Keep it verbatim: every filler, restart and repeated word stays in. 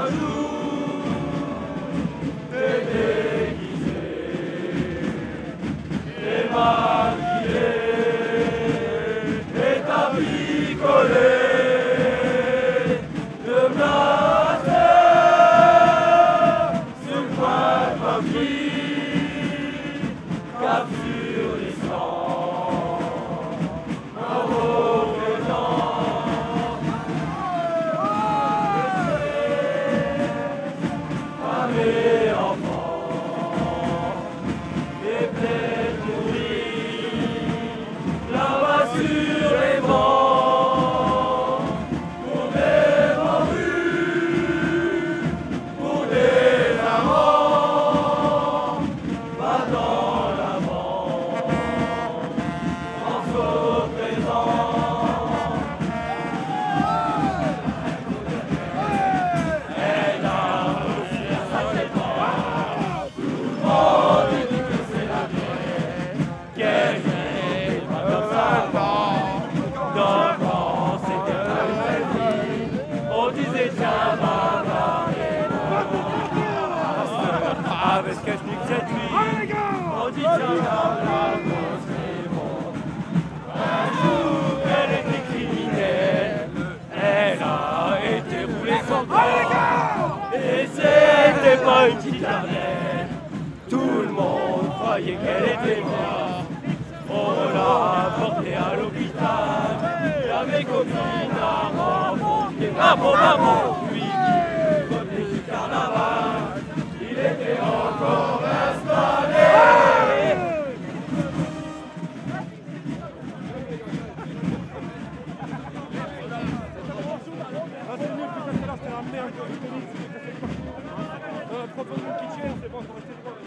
Avec cache cette nuit, on dit tiens, la grosse c'est bon. Un jour, elle était criminelle, elle a été roulée sans droit. Et c'était pas une petite armelle, tout le monde croyait qu'elle était morte. On l'a portée à l'hôpital, et mes copines à rencontrer. Maman, maman, lui qui revenait du carnaval, il était encore installé. Ah, c'est nul, putain, c'est là, c'est la merde. Euh, propose une kitchen, c'est bon, on va rester